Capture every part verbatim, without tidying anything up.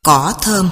Cỏ thơm.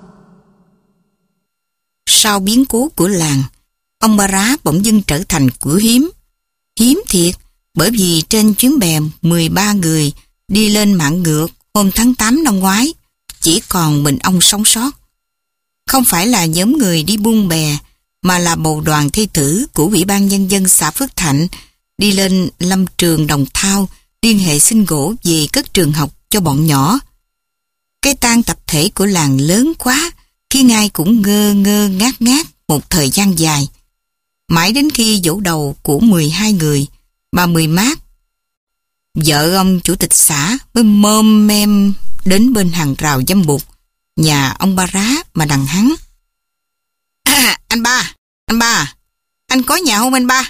Sau biến cố của làng, ông Ba Rá bỗng dưng trở thành của hiếm. Hiếm thiệt, bởi vì trên chuyến bè mười ba người đi lên Mạn Ngược hôm tháng tám năm ngoái, chỉ còn mình ông sống sót. Không phải là nhóm người đi buôn bè, mà là bầu đoàn thi tử của Ủy ban Nhân dân xã Phước Thạnh đi lên lâm trường Đồng Thao liên hệ xin gỗ về cất trường học cho bọn nhỏ. Cái tang tập thể của làng lớn quá, khiến ai cũng ngơ ngơ ngác ngác một thời gian dài. Mãi đến khi giỗ đầu của mười hai người, bà Mười Mát, vợ ông chủ tịch xã, mới môm mem đến bên hàng rào dâm bụt nhà ông Ba Rá mà đằng hắn. À, anh ba, anh ba, anh có nhà không anh ba?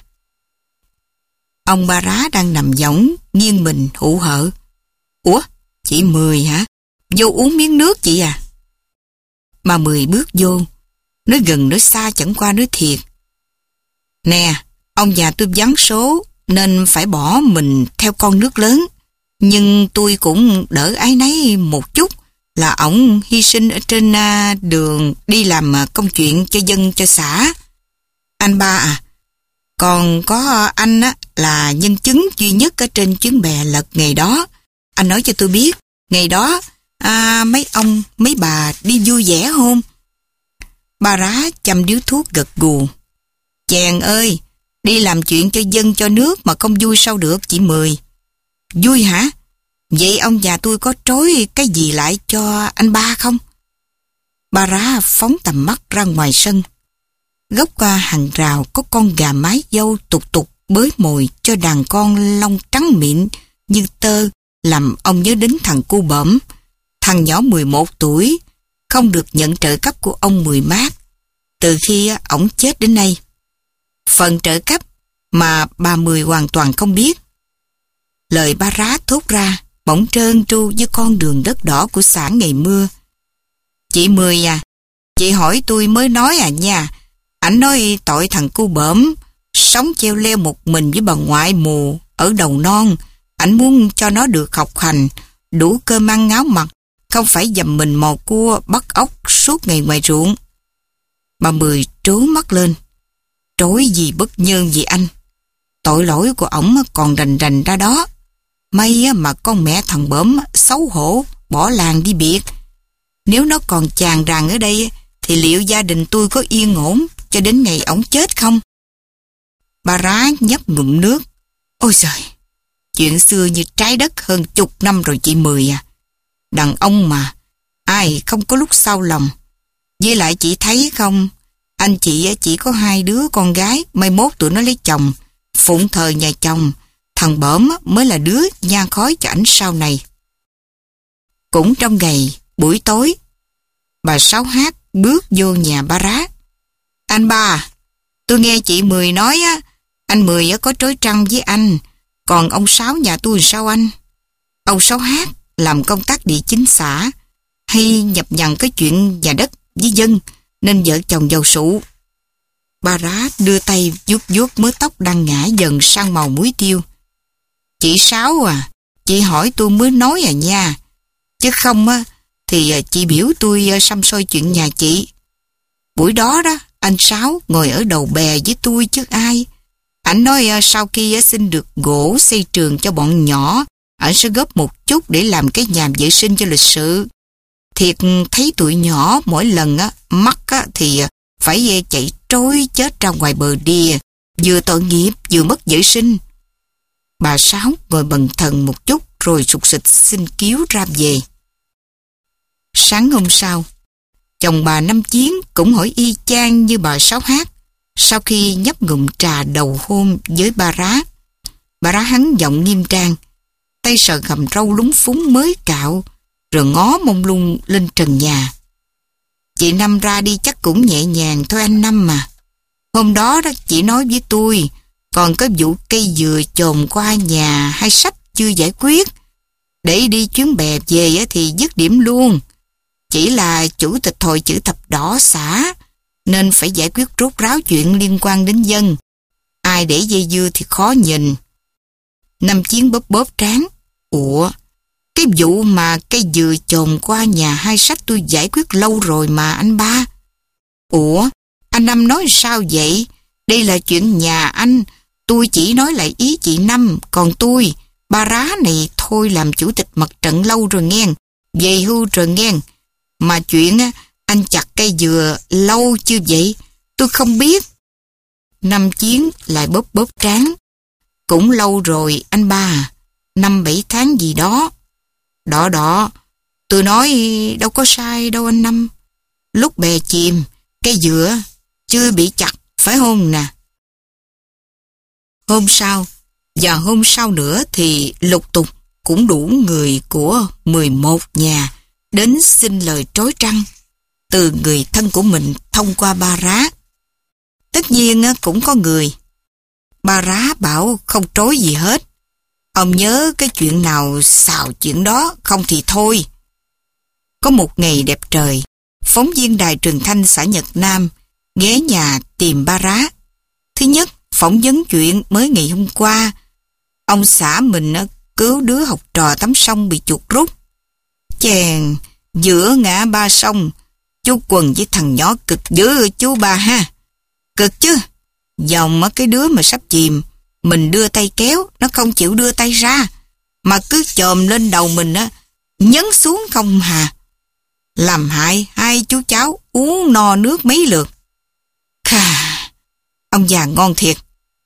Ông Ba Rá đang nằm võng nghiêng mình hụ hợ. Ủa, chị Mười hả? Vô uống miếng nước chị à? Bà Mười bước vô, nói gần nói xa chẳng qua nói thiệt. Nè, ông già tôi vắng số nên phải bỏ mình theo con nước lớn. Nhưng tôi cũng đỡ áy náy một chút là ổng hy sinh ở trên uh, đường đi làm uh, công chuyện cho dân cho xã. Anh ba à, còn có uh, anh á, là nhân chứng duy nhất ở trên chuyến bè lật ngày đó. Anh nói cho tôi biết, ngày đó à, mấy ông, mấy bà đi vui vẻ không? Ba Rá chăm điếu thuốc gật gù. Chàng ơi, đi làm chuyện cho dân cho nước mà không vui sao được chị Mười? Vui hả? Vậy ông già tôi có trối cái gì lại cho anh ba không? Ba Rá phóng tầm mắt ra ngoài sân. Góc qua hàng rào có con gà mái dâu tục tục bới mồi cho đàn con lông trắng mịn như tơ, làm ông nhớ đến thằng cu bẩm, thằng nhỏ mười một tuổi, không được nhận trợ cấp của ông Mười Mát từ khi ổng chết đến nay. Phần trợ cấp mà bà Mười hoàn toàn không biết. Lời Ba Rá thốt ra bỗng trơn tru với con đường đất đỏ của xã ngày mưa. Chị Mười à, chị hỏi tôi mới nói à nha. Ảnh nói tội thằng cu bẩm sống treo leo một mình với bà ngoại mù ở đầu non. Ảnh muốn cho nó được học hành, đủ cơm ăn ngáo mặc, không phải dầm mình mò cua bắt ốc suốt ngày ngoài ruộng. Bà Mười trố mắt lên. Trối gì bất nhơn gì anh? Tội lỗi của ổng còn rành rành ra đó. May mà con mẹ thằng bẩm xấu hổ bỏ làng đi biệt. Nếu nó còn chàng ràng ở đây thì liệu gia đình tôi có yên ổn cho đến ngày ổng chết không? Ba Rá nhấp ngụm nước. Ôi trời, chuyện xưa như trái đất hơn chục năm rồi chị Mười à. Đàn ông mà, ai không có lúc đau lòng. Với lại chị thấy không, anh chị chỉ có hai đứa con gái, mai mốt tụi nó lấy chồng, phụng thờ nhà chồng, thằng bẩm mới là đứa nhang khói cho ảnh sau này. Cũng trong ngày, buổi tối, bà Sáu Hát bước vô nhà Ba Rá. Anh ba, tôi nghe chị Mười nói á, anh Mười có trói trăng với anh, còn ông Sáu nhà tôi sao anh? Ông Sáu Hát làm công tác địa chính xã, hay nhập nhằng cái chuyện nhà đất với dân, nên vợ chồng giàu sụ. Ba Rá đưa tay vuốt vuốt mớ tóc đang ngã dần sang màu muối tiêu. Chị Sáu à, chị hỏi tôi mới nói à nha, chứ không á thì chị biểu tôi xăm soi chuyện nhà chị. Buổi đó đó, anh Sáu ngồi ở đầu bè với tôi chứ ai. Ảnh nói sau khi xin được gỗ xây trường cho bọn nhỏ, ảnh sẽ góp một chút để làm cái nhà vệ sinh cho lịch sự. Thiệt thấy tụi nhỏ mỗi lần á mắc á thì phải chạy trối chết ra ngoài bờ đìa, vừa tội nghiệp vừa mất vệ sinh. Bà Sáu ngồi bần thần một chút rồi sụt sịt xin cứu ra về. Sáng hôm sau, chồng bà Năm Chiến cũng hỏi y chang như bà Sáu Hát. Sau khi nhấp ngụm trà đầu hôm với Ba Rá, Ba Rá hắn giọng nghiêm trang, tay sờ gầm râu lúng phúng mới cạo, rồi ngó mông lung lên trần nhà. Chị Năm ra đi chắc cũng nhẹ nhàng thôi anh Năm mà. Hôm đó đó chị nói với tôi, còn có vụ cây dừa chồm qua nhà hai sách chưa giải quyết. Để đi chuyến bè về thì dứt điểm luôn. Chỉ là chủ tịch hội chữ thập đỏ xã, nên phải giải quyết rốt ráo chuyện liên quan đến dân. Ai để dây dưa thì khó nhìn. Năm Chiến bóp bóp trán. Ủa, Cái vụ mà cây dừa chồm qua nhà hai sách tôi giải quyết lâu rồi mà anh ba. Ủa, anh Năm nói sao vậy? Đây là chuyện nhà anh. Tôi chỉ nói lại ý chị Năm. Còn tôi, ba Rá này thôi làm chủ tịch mặt trận lâu rồi nghe. Về hưu rồi nghe. Mà chuyện anh chặt cây dừa lâu chưa vậy? Tôi không biết. Năm Chiến lại bóp bóp trán. Cũng lâu rồi anh ba à. Năm bảy tháng gì đó. Đó đó, tôi nói đâu có sai đâu anh Năm. Lúc bè chìm, cây dừa chưa bị chặt, phải không nè? Hôm sau, và hôm sau nữa thì lục tục cũng đủ người của mười một nhà đến xin lời trối trăng từ người thân của mình thông qua ba Rá. Tất nhiên cũng có người. Ba Rá bảo không trối gì hết. Ông nhớ cái chuyện nào xào chuyện đó, không thì thôi. Có một ngày đẹp trời, phóng viên đài truyền thanh xã Nhật Nam ghé nhà tìm ba Rá. Thứ nhất, phỏng vấn chuyện mới ngày hôm qua. Ông xã mình cứu đứa học trò tắm sông bị chuột rút. Chèn, giữa ngã ba sông, chú Quần với thằng nhỏ cực dữ chú ba ha. Cực chứ, dòng cái đứa mà sắp chìm, mình đưa tay kéo, nó không chịu đưa tay ra, mà cứ chồm lên đầu mình á, nhấn xuống không hà. Làm hại hai chú cháu uống no nước mấy lượt. Khà, ông già ngon thiệt.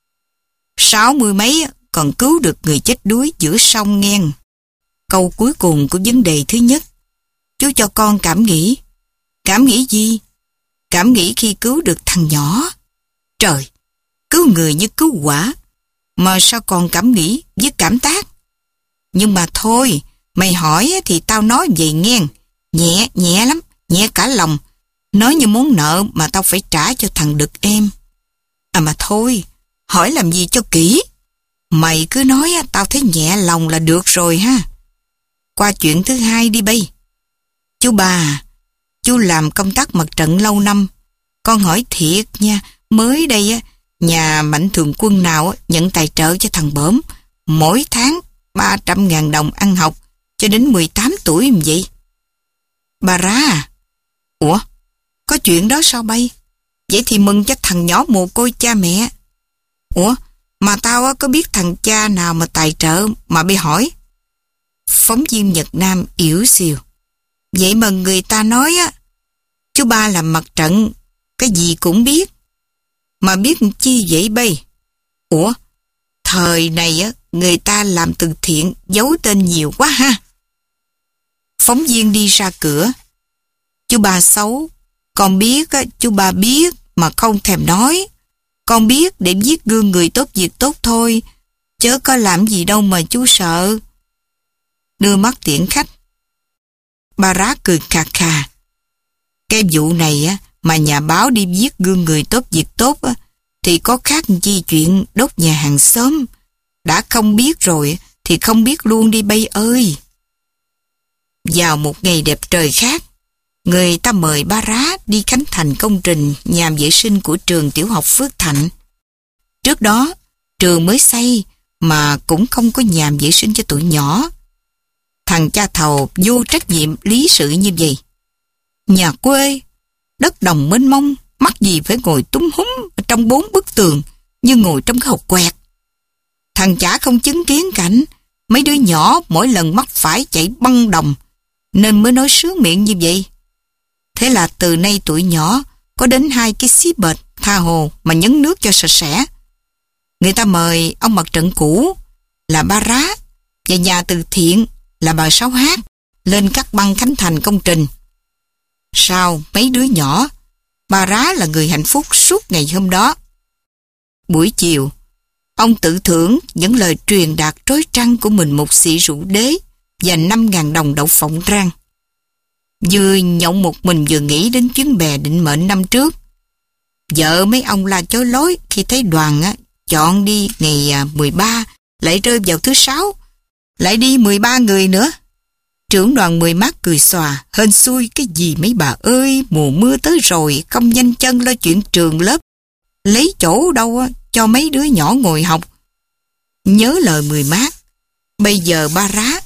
Sáu mươi mấy còn cứu được người chết đuối giữa sông nghe. Câu cuối cùng của vấn đề thứ nhất, chú cho con cảm nghĩ. Cảm nghĩ gì? Cảm nghĩ khi cứu được thằng nhỏ. Trời, cứu người như cứu quả, mà sao còn cảm nghĩ với cảm tác? Nhưng mà thôi, mày hỏi thì tao nói vậy nghe. Nhẹ, nhẹ lắm, nhẹ cả lòng. Nói như món nợ mà tao phải trả cho thằng đực em. À mà thôi, hỏi làm gì cho kỹ. Mày cứ nói tao thấy nhẹ lòng là được rồi ha. Qua chuyện thứ hai đi bây. Chú bà, chú làm công tác mặt trận lâu năm. Con hỏi thiệt nha, mới đây á, nhà Mạnh Thường Quân nào nhận tài trợ cho thằng Bõm mỗi tháng ba trăm ngàn đồng ăn học cho đến mười tám tuổi như vậy. Bà Rá à? Ủa? Có chuyện đó sao bay? Vậy thì mừng cho thằng nhỏ mồ côi cha mẹ. Ủa? Mà tao có biết thằng cha nào mà tài trợ mà bay hỏi? Phóng viên Nhật Nam yểu xìu. Vậy mà người ta nói á, chú ba làm mặt trận, cái gì cũng biết. Mà biết chi vậy bay? Ủa? Thời này á, người ta làm từ thiện giấu tên nhiều quá ha. Phóng viên đi ra cửa. Chú ba xấu. Con biết á, chú ba biết mà không thèm nói. Con biết để viết gương người tốt việc tốt thôi, chớ có làm gì đâu mà chú sợ. Đưa mắt tiễn khách. Ba Rá cười khà khà. Cái vụ này á, mà nhà báo đi viết gương người tốt việc tốt á, thì có khác chi chuyện đốt nhà hàng xóm. Đã không biết rồi thì không biết luôn đi bay ơi. Vào một ngày đẹp trời khác, người ta mời ba Rá đi khánh thành công trình nhà vệ sinh của trường tiểu học Phước Thạnh. Trước đó, trường mới xây mà cũng không có nhà vệ sinh cho tụi nhỏ. Thằng cha thầu vô trách nhiệm lý sự như vậy. Nhà quê, đất đồng mênh mông, mắc gì phải ngồi túm húm trong bốn bức tường như ngồi trong cái hộp quẹt. Thằng chả không chứng kiến cảnh mấy đứa nhỏ mỗi lần mắc phải chạy băng đồng nên mới nói sướng miệng như vậy. Thế là từ nay tụi nhỏ có đến hai cái xí bệt tha hồ mà nhấn nước cho sạch sẽ. Người ta mời ông mặt trận cũ là ba Rá và nhà từ thiện là bà Sáu Hát lên cắt băng khánh thành công trình. Sau mấy đứa nhỏ, ba Rá là người hạnh phúc suốt ngày hôm đó. Buổi chiều, ông tự thưởng những lời truyền đạt trối trăng của mình một xị rượu đế và năm ngàn đồng đậu phộng rang. Vừa nhậu một mình vừa nghĩ đến chuyến bè định mệnh năm trước. Vợ mấy ông la chối lối khi thấy đoàn á, chọn đi ngày mười ba lại rơi vào thứ sáu, lại đi mười ba người nữa. Trưởng đoàn mười mát cười xòa, hên xui cái gì mấy bà ơi, mùa mưa tới rồi không nhanh chân lo chuyện trường lớp, lấy chỗ đâu á, cho mấy đứa nhỏ ngồi học. Nhớ lời mười mát, bây giờ ba Rá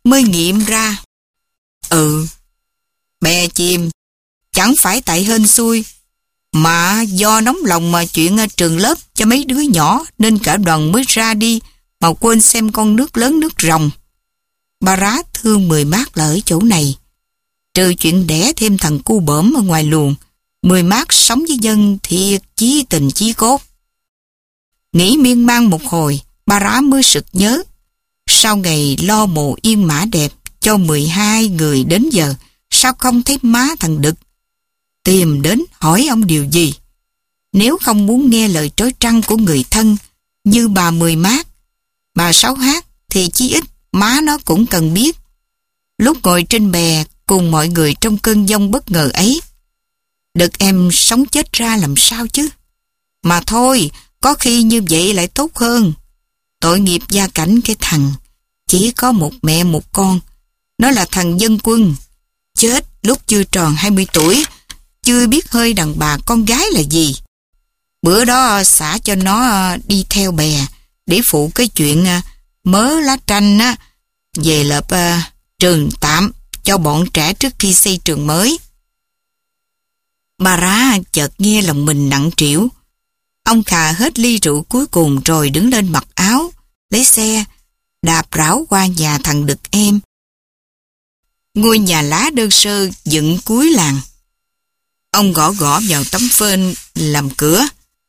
mới nghiệm ra. Ừ, bè chìm, chẳng phải tại hên xui, mà do nóng lòng mà chuyện trường lớp cho mấy đứa nhỏ nên cả đoàn mới ra đi mà quên xem con nước lớn nước ròng. Ba Rá thương Mười Mát là ở chỗ này. Trừ chuyện đẻ thêm thằng cu bỡm ở ngoài luồng, Mười Mát sống với dân thiệt chí tình chí cốt. Nghĩ miên man một hồi, Ba Rá mới sực nhớ. Sau ngày lo mồ yên mã đẹp cho mười hai người đến giờ, sao không thấy má thằng Đực? Tìm đến hỏi ông điều gì? Nếu không muốn nghe lời trói trăng của người thân như bà Mười Mát, bà Sáu Hát, thì chí ít má nó cũng cần biết. Lúc ngồi trên bè cùng mọi người trong cơn giông bất ngờ ấy, Đực em sống chết ra làm sao chứ? Mà thôi, có khi như vậy lại tốt hơn. Tội nghiệp gia cảnh cái thằng chỉ có một mẹ một con. Nó là thằng Dân Quân, chết lúc chưa tròn hai mươi tuổi, chưa biết hơi đàn bà con gái là gì. Bữa đó xả cho nó đi theo bè để phụ cái chuyện mớ lá tranh á, về lập uh, trường tạm cho bọn trẻ trước khi xây trường mới. Ba Rá chợt nghe lòng mình nặng trĩu. Ông khà hết ly rượu cuối cùng rồi đứng lên mặc áo, lấy xe, đạp rảo qua nhà thằng Đực em. Ngôi nhà lá đơn sơ dựng cuối làng. Ông gõ gõ vào tấm phên làm cửa.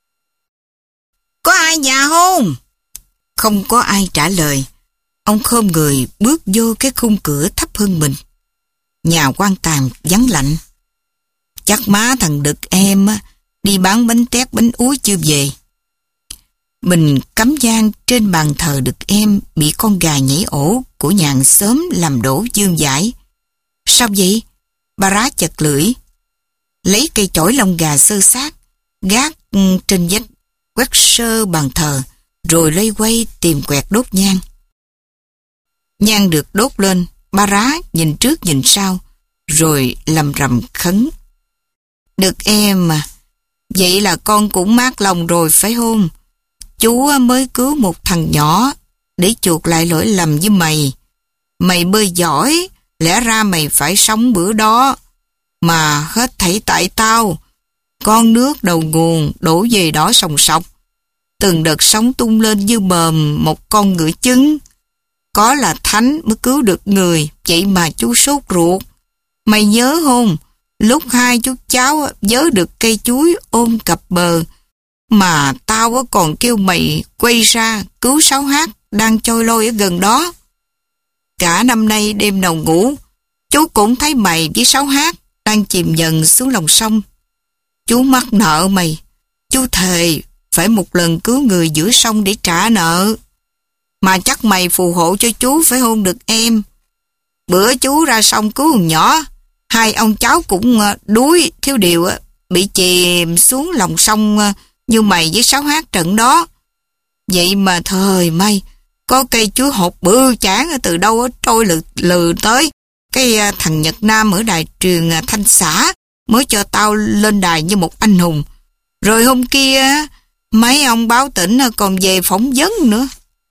Có ai nhà không? Không có ai trả lời. Ông khom người bước vô cái khung cửa thấp hơn mình. Nhà quan tàn vắng lạnh. Chắc má thằng Đực em đi bán bánh tét bánh úi chưa về. Bình cắm giang trên bàn thờ Đực em bị con gà nhảy ổ của nhà hàng xóm làm đổ dương dãi. Sao vậy? Ba Rá chật lưỡi, lấy cây chổi lông gà sơ sát, gác trên vách, quét sơ bàn thờ, rồi loay quay tìm quẹt đốt nhang. Nhang được đốt lên, Ba Rá nhìn trước nhìn sau, rồi lầm rầm khấn. Đực em mà, vậy là con cũng mát lòng rồi phải không? Chú mới cứu một thằng nhỏ để chuộc lại lỗi lầm với mày. Mày bơi giỏi, lẽ ra mày phải sống bữa đó. Mà hết thảy tại tao. Con nước đầu nguồn đổ về đó sòng sọc. Từng đợt sóng tung lên như bờm một con ngựa trứng. Có là thánh mới cứu được người, vậy mà chú sốt ruột. Mày nhớ không? Lúc hai chú cháu vớ được cây chuối ôm cặp bờ, mà tao còn kêu mày quay ra cứu Sáu Hát đang trôi lôi ở gần đó. Cả năm nay đêm nào ngủ, chú cũng thấy mày với Sáu Hát đang chìm dần xuống lòng sông. Chú mắc nợ mày, chú thề phải một lần cứu người giữa sông để trả nợ. Mà chắc mày phù hộ cho chú phải không Đực em? Bữa chú ra sông cứu thằng nhỏ, hai ông cháu cũng đuối thiếu điều bị chìm xuống lòng sông như mày với Sáu Hát trận đó. Vậy mà thời may có cây chuối hột bự chán từ đâu trôi lừ, lừ tới. Cái thằng Nhật Nam ở đài truyền Thanh Xã mới cho tao lên đài như một anh hùng. Rồi hôm kia mấy ông báo tỉnh còn về phỏng vấn nữa.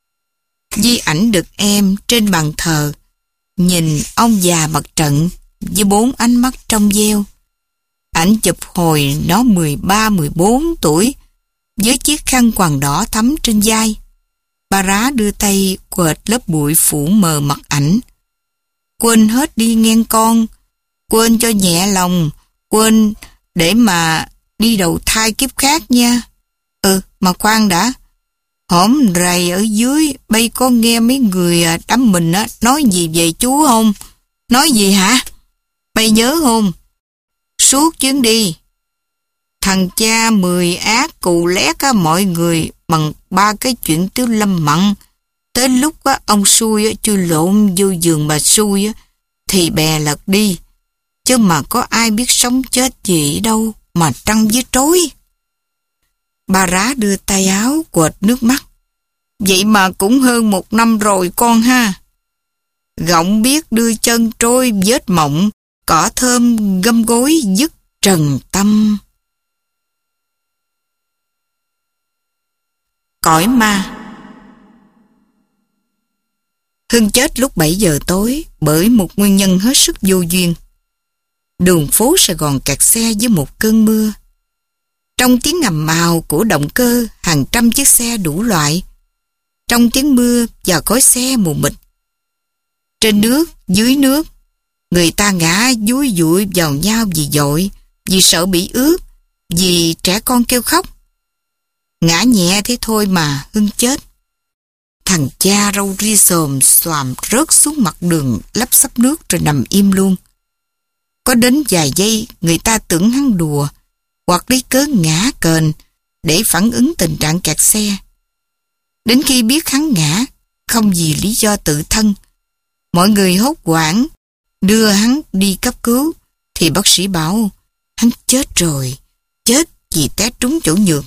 Di ảnh Đực em trên bàn thờ, nhìn ông già mặt trận với bốn ánh mắt trong veo. Ảnh chụp hồi nó mười ba mười bốn tuổi với chiếc khăn quàng đỏ thắm trên vai. Ba Rá đưa tay quệt lớp bụi phủ mờ mặt ảnh. Quên hết đi ngang con, quên cho nhẹ lòng, quên để mà đi đầu thai kiếp khác nha. Ừ, mà khoan đã. Hổm rày ở dưới, bây có nghe mấy người đám mình á nói gì về chú không? Nói gì hả? Bây nhớ không? Suốt chuyến đi, thằng cha mười ác cù lét á mọi người bằng ba cái chuyện Tiếu Lâm mặn. Tới lúc á ông xui á chui lộn vô giường bà xui á thì bè lật đi. Chứ mà có ai biết sống chết gì đâu mà trăng với trối. Ba Rá đưa tay áo quệt nước mắt. Vậy mà cũng hơn một năm rồi con ha. Gọng biết đưa chân trôi vết mộng, cỏ thơm găm gối dứt trần tâm. Cõi ma. Hưng chết lúc bảy giờ tối bởi một nguyên nhân hết sức vô duyên. Đường phố Sài Gòn kẹt xe với một cơn mưa. Trong tiếng ngầm ào của động cơ, hàng trăm chiếc xe đủ loại. Trong tiếng mưa và khói xe mù mịt. Trên nước, dưới nước, người ta ngã dúi dụi vào nhau vì dội, vì sợ bị ướt, vì trẻ con kêu khóc. Ngã nhẹ thế thôi mà Hưng chết. Thằng cha râu ria xồm xoàm rớt xuống mặt đường lấp xấp nước rồi nằm im luôn. Có đến vài giây người ta tưởng hắn đùa hoặc lấy cớ ngã kềnh để phản ứng tình trạng kẹt xe. Đến khi biết hắn ngã không vì lý do tự thân, mọi người hốt hoảng đưa hắn đi cấp cứu thì bác sĩ bảo hắn chết rồi, chết vì té trúng chỗ nhược.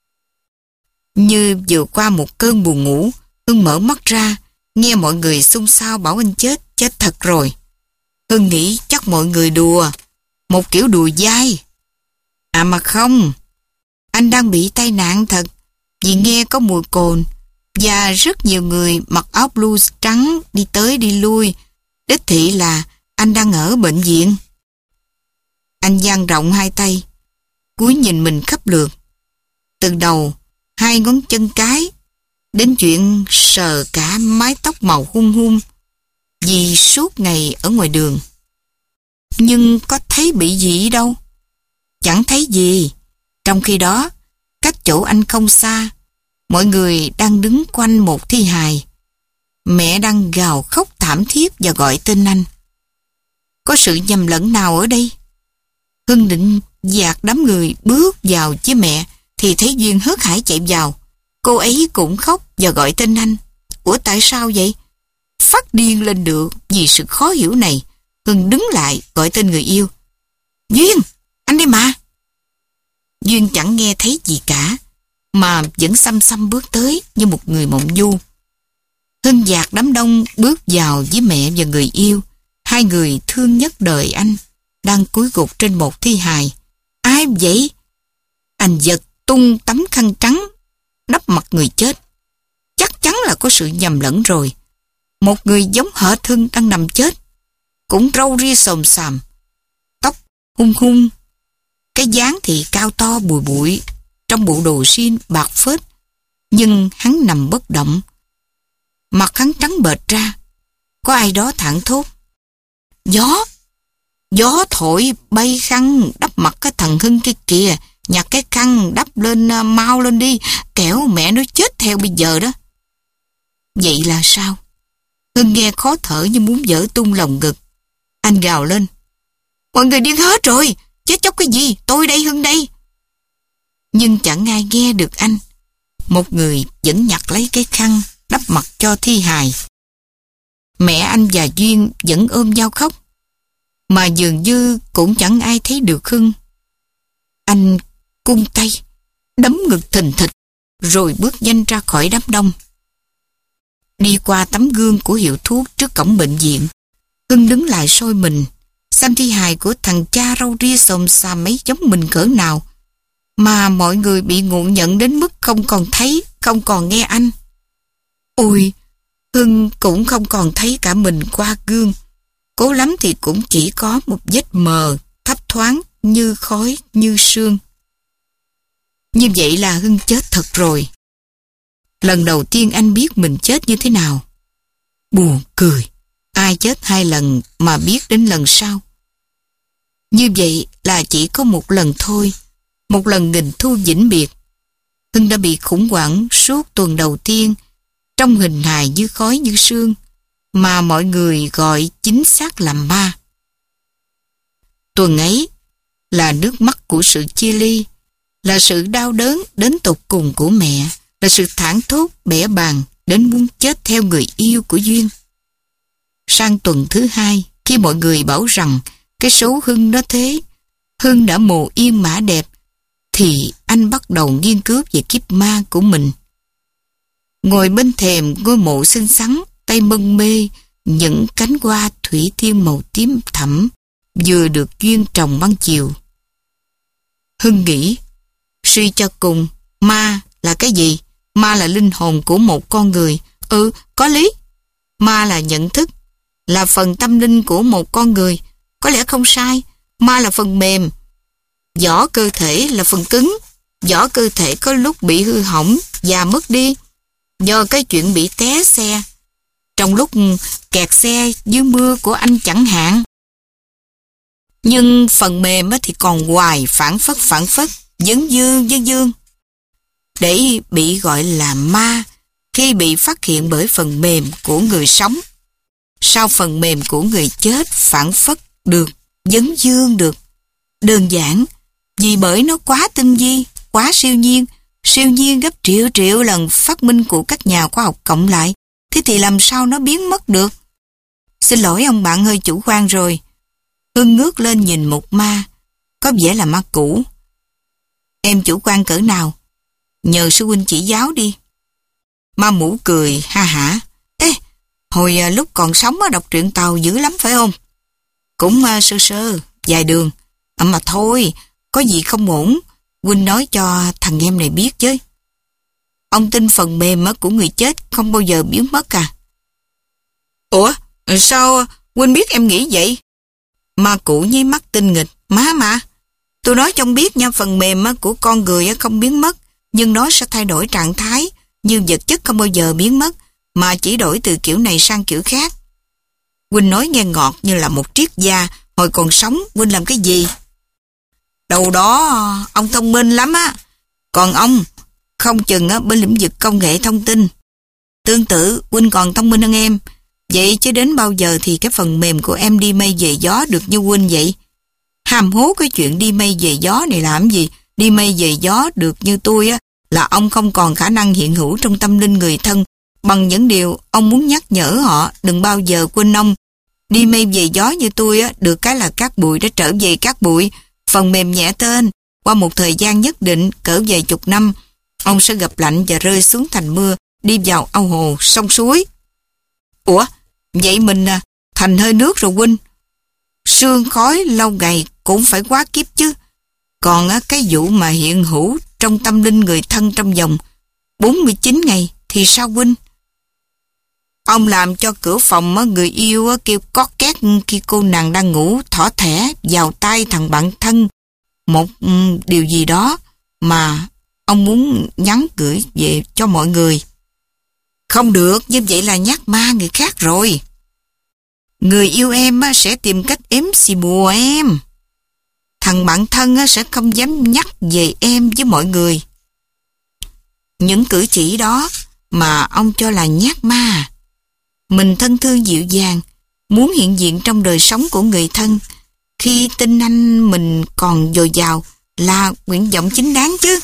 Như vừa qua một cơn buồn ngủ, Hưng mở mắt ra, nghe mọi người xôn xao bảo anh chết, chết thật rồi. Hưng nghĩ chắc mọi người đùa, một kiểu đùa dai. À mà không, anh đang bị tai nạn thật, vì nghe có mùi cồn, và rất nhiều người mặc áo blues trắng đi tới đi lui, đích thị là anh đang ở bệnh viện. Anh dang rộng hai tay, cúi nhìn mình khắp lượt, từ đầu hai ngón chân cái đến chuyện sờ cả mái tóc màu hung hung vì suốt ngày ở ngoài đường. Nhưng có thấy bị gì đâu, chẳng thấy gì. Trong khi đó, cách chỗ anh không xa, mọi người đang đứng quanh một thi hài. Mẹ đang gào khóc thảm thiết và gọi tên anh. Có sự nhầm lẫn nào ở đây? Hưng định dạt đám người bước vào với mẹ thì thấy Duyên hớt hải chạy vào. Cô ấy cũng khóc và gọi tên anh. Ủa tại sao vậy? Phát điên lên được vì sự khó hiểu này, Hưng đứng lại gọi tên người yêu. Duyên, anh đây mà. Duyên chẳng nghe thấy gì cả, mà vẫn xăm xăm bước tới như một người mộng du. Hưng dạt đám đông bước vào với mẹ và người yêu, hai người thương nhất đời anh, đang cúi gục trên một thi hài. Ai vậy? Anh giật tung tấm khăn trắng đắp mặt người chết. Chắc chắn là có sự nhầm lẫn rồi. Một người giống hệt Hưng đang nằm chết, cũng râu ria xồm xàm, tóc hung hung, cái dáng thì cao to bùi bụi, trong bộ đồ jean bạc phết, nhưng hắn nằm bất động. Mặt hắn trắng bệch ra. Có ai đó thảng thốt: Gió! Gió thổi bay khăn đắp mặt cái thằng Hưng kia kìa, nhặt cái khăn đắp lên, mau lên đi, kẻo mẹ nó chết theo bây giờ đó. Vậy là sao? Hưng nghe khó thở như muốn vỡ tung lồng ngực. Anh gào lên: Mọi người điên hết rồi, chết chóc cái gì, tôi đây, Hưng đây. Nhưng chẳng ai nghe được anh. Một người vẫn nhặt lấy cái khăn đắp mặt cho thi hài. Mẹ anh và Duyên vẫn ôm nhau khóc, mà dường như cũng chẳng ai thấy được Hưng. Anh cung tay, đấm ngực thình thịch, rồi bước nhanh ra khỏi đám đông. Đi qua tấm gương của hiệu thuốc trước cổng bệnh viện, Hưng đứng lại soi mình, xem thi hài của thằng cha râu ria xồm xàm mấy giống mình cỡ nào, mà mọi người bị ngộ nhận đến mức không còn thấy, không còn nghe anh. Ôi, Hưng cũng không còn thấy cả mình qua gương. Cố lắm thì cũng chỉ có một vết mờ, thấp thoáng, như khói, như sương. Như vậy là Hưng chết thật rồi. Lần đầu tiên anh biết mình chết như thế nào. Buồn cười, ai chết hai lần mà biết đến lần sau. Như vậy là chỉ có một lần thôi, một lần nghìn thu vĩnh biệt. Hưng đã bị khủng hoảng suốt tuần đầu tiên, trong hình hài như khói như sương, mà mọi người gọi chính xác là ma. Tuần ấy là nước mắt của sự chia ly, là sự đau đớn đến tột cùng của mẹ, là sự thảng thốt bẽ bàng đến muốn chết theo người yêu của Duyên. Sang tuần thứ hai, khi mọi người bảo rằng cái số Hưng nó thế, Hưng đã mồ yên mã đẹp, thì anh bắt đầu nghiên cứu về kiếp ma của mình. Ngồi bên thềm ngôi mộ xinh xắn, tay mân mê những cánh hoa thủy tiên màu tím thẫm vừa được Duyên trồng ban chiều. Hưng nghĩ, suy cho cùng, ma là cái gì? Ma là linh hồn của một con người. Ừ, có lý. Ma là nhận thức, là phần tâm linh của một con người. Có lẽ không sai, ma là phần mềm. Vỏ cơ thể là phần cứng. Vỏ cơ thể có lúc bị hư hỏng và mất đi do cái chuyện bị té xe. Trong lúc kẹt xe dưới mưa của anh chẳng hạn. Nhưng phần mềm thì còn hoài phản phất phản phất, dấn dương dấn dương. Để bị gọi là ma khi bị phát hiện bởi phần mềm của người sống. Sao phần mềm của người chết phản phất được, dấn dương được? Đơn giản, vì bởi nó quá tinh vi, quá siêu nhiên, siêu nhiên gấp triệu triệu lần phát minh của các nhà khoa học cộng lại. Thế thì làm sao nó biến mất được? Xin lỗi ông bạn hơi chủ quan rồi. Hưng ngước lên nhìn một ma, có vẻ là ma cũ. Em chủ quan cỡ nào? Nhờ sư huynh chỉ giáo đi. Ma mũ cười ha hả. Ê, hồi lúc còn sống đọc truyện Tàu dữ lắm phải không? Cũng uh, sơ sơ, vài đường. À, mà thôi, có gì không ổn, huynh nói cho thằng em này biết chứ. Ông tin phần mềm của người chết không bao giờ biến mất à? Ủa, sao huynh biết em nghĩ vậy? Ma cũ nháy mắt tinh nghịch. Má mà, tôi nói cho ông biết nha, phần mềm của con người không biến mất, nhưng nó sẽ thay đổi trạng thái, như vật chất không bao giờ biến mất, mà chỉ đổi từ kiểu này sang kiểu khác. Huynh nói nghe ngọt như là một triết gia. Hồi còn sống huynh làm cái gì? Đầu đó ông thông minh lắm á. Còn ông không chừng á, bên lĩnh vực công nghệ thông tin. Tương tự huynh còn thông minh hơn em. Vậy chứ đến bao giờ thì cái phần mềm của em đi mây về gió được như huynh vậy? Hàm hố cái chuyện đi mây về gió này làm gì? Đi mây về gió được như tôi á, là ông không còn khả năng hiện hữu trong tâm linh người thân bằng những điều ông muốn nhắc nhở họ đừng bao giờ quên ông. Đi mây về gió như tôi á, được cái là cát bụi đã trở về cát bụi, phần mềm nhẹ tên. Qua một thời gian nhất định, cỡ vài chục năm, ông sẽ gặp lạnh và rơi xuống thành mưa, đi vào ao hồ, sông suối. Ủa, vậy mình à, thành hơi nước rồi huynh. Sương khói lâu ngày cũng phải quá kiếp chứ. Còn á, cái vụ mà hiện hữu trong tâm linh người thân trong vòng bốn mươi chín ngày thì sao huynh? Ông làm cho cửa phòng á, người yêu á, kêu cót két khi cô nàng đang ngủ, thỏ thẻ vào tay thằng bạn thân một um, điều gì đó mà ông muốn nhắn gửi về cho mọi người. Không được, như vậy là nhắc ma người khác rồi. Người yêu em á, sẽ tìm cách ếm xì bùa em. Thằng bạn thân á, sẽ không dám nhắc về em với mọi người. Những cử chỉ đó mà ông cho là nhát ma. Mình thân thương dịu dàng, muốn hiện diện trong đời sống của người thân, khi tin anh mình còn dồi dào là nguyện vọng chính đáng chứ.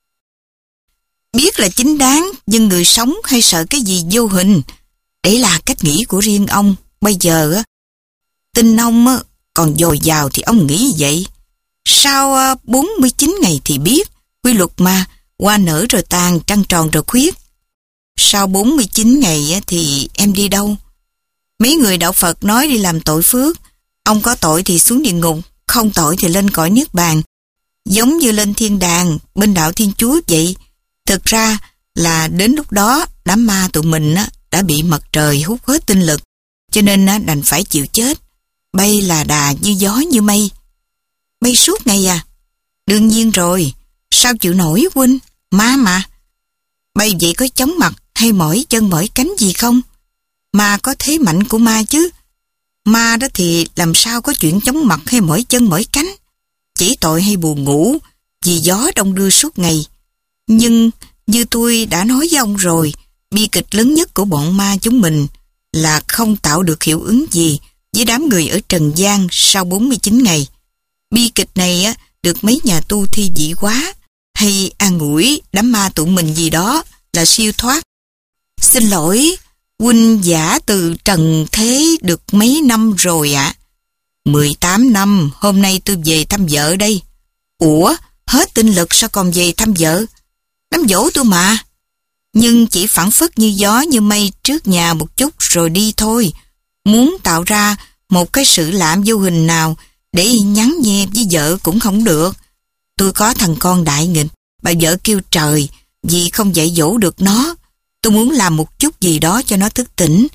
Biết là chính đáng, nhưng người sống hay sợ cái gì vô hình. Đấy là cách nghĩ của riêng ông. Bây giờ á, tin ông á, còn dồi dào thì ông nghĩ vậy. Sau bốn mươi chín ngày thì biết, quy luật mà, hoa nở rồi tàn, trăng tròn rồi khuyết. Sau bốn mươi chín ngày á, thì em đi đâu? Mấy người đạo Phật nói đi làm tội phước. Ông có tội thì xuống địa ngục, không tội thì lên cõi niết bàn. Giống như lên thiên đàng, bên đạo Thiên Chúa vậy. Thực ra là đến lúc đó, đám ma tụi mình á, đã bị mặt trời hút hết tinh lực, cho nên á, đành phải chịu chết. Bay là đà như gió như mây. Bay suốt ngày à? Đương nhiên rồi. Sao chịu nổi huynh? Ma mà. Bay vậy có chóng mặt hay mỏi chân mỏi cánh gì không? Ma có thế mạnh của ma chứ. Ma đó thì làm sao có chuyện chóng mặt hay mỏi chân mỏi cánh. Chỉ tội hay buồn ngủ vì gió đông đưa suốt ngày. Nhưng như tôi đã nói với ông rồi, bi kịch lớn nhất của bọn ma chúng mình là không tạo được hiệu ứng gì với đám người ở trần gian sau bốn mươi chín ngày. Bi kịch này á, được mấy nhà tu thi vị quá hay an ủi đám ma tụi mình gì đó là siêu thoát. Xin lỗi, huynh giả từ trần thế được mấy năm rồi ạ? À? mười tám năm, hôm nay tôi về thăm vợ đây. Ủa, hết tinh lực sao còn về thăm vợ? Đám dỗ tôi mà. Nhưng chỉ phảng phất như gió như mây trước nhà một chút rồi đi thôi. Muốn tạo ra một cái sự lạm vô hình nào để nhắn nhẹ với vợ cũng không được. Tôi có thằng con đại nghịch, bà vợ kêu trời vì không dạy dỗ được nó. Tôi muốn làm một chút gì đó cho nó thức tỉnh,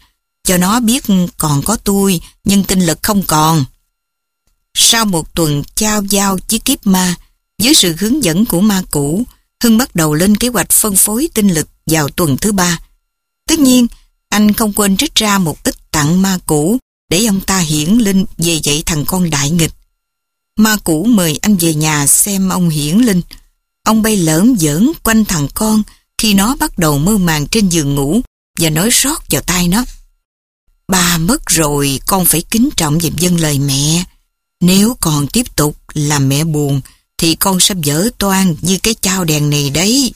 cho nó biết còn có tôi, nhưng tinh lực không còn. Sau một tuần chao giao chiếc kiếp ma, dưới sự hướng dẫn của ma cũ, Hưng bắt đầu lên kế hoạch phân phối tinh lực vào tuần thứ ba. Tất nhiên, anh không quên trích ra một ít tặng ma cũ để ông ta hiển linh về dạy thằng con đại nghịch. Ma cũ mời anh về nhà xem ông hiển linh. Ông bay lởn giỡn quanh thằng con khi nó bắt đầu mơ màng trên giường ngủ và nói rót vào tai nó: "Ba mất rồi, con phải kính trọng và vâng lời mẹ. Nếu còn tiếp tục làm mẹ buồn thì con sẽ vỡ toang như cái chao đèn này đấy."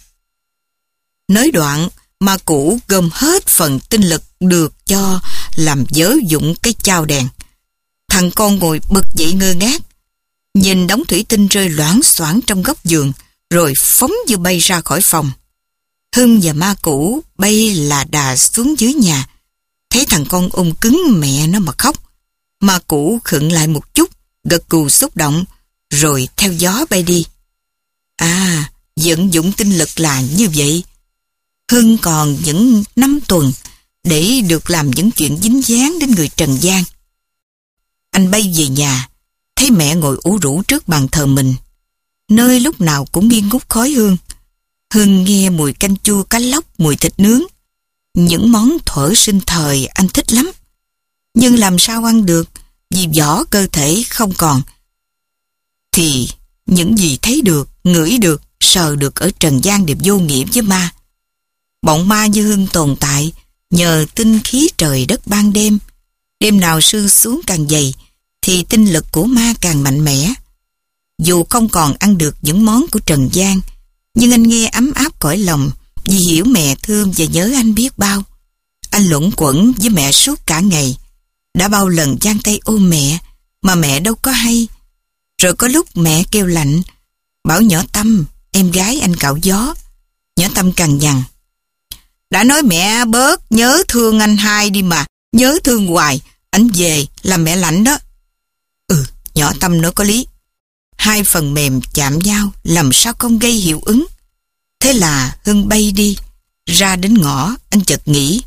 Nói đoạn, ma cũ gom hết phần tinh lực được cho làm dở dụng cái chao đèn. Thằng con ngồi bật dậy ngơ ngác, nhìn đống thủy tinh rơi loảng xoảng trong góc giường, rồi phóng như bay ra khỏi phòng. Hưng và ma cũ bay là đà xuống dưới nhà, thấy thằng con ôm cứng mẹ nó mà khóc. Ma cũ khựng lại một chút, gật gù xúc động, rồi theo gió bay đi. À, vận dụng tinh lực là như vậy. Hưng còn những năm tuần để được làm những chuyện dính dáng đến người trần gian. Anh bay về nhà, thấy mẹ ngồi ủ rũ trước bàn thờ mình, nơi lúc nào cũng nghi ngút khói hương. Hưng nghe mùi canh chua cá lóc, mùi thịt nướng, những món thuở sinh thời anh thích lắm. Nhưng làm sao ăn được, vì vỏ cơ thể không còn. Thì những gì thấy được, ngửi được, sờ được ở trần gian đều vô nghĩa với ma. Bọn ma như Hưng tồn tại nhờ tinh khí trời đất ban đêm. Đêm nào sương xuống càng dày thì tinh lực của ma càng mạnh mẽ. Dù không còn ăn được những món của trần gian, nhưng anh nghe ấm áp cõi lòng vì hiểu mẹ thương và nhớ anh biết bao. Anh luẩn quẩn với mẹ suốt cả ngày. Đã bao lần giang tay ôm mẹ mà mẹ đâu có hay. Rồi có lúc mẹ kêu lạnh, bảo nhỏ Tâm, em gái anh cạo gió. Nhỏ Tâm cằn nhằn: "Đã nói mẹ bớt nhớ thương anh hai đi mà, nhớ thương hoài, anh về làm mẹ lạnh đó." Ừ, nhỏ Tâm nói có lý. Hai phần mềm chạm nhau làm sao không gây hiệu ứng. Thế là Hưng bay đi. Ra đến ngõ, anh chợt nghĩ,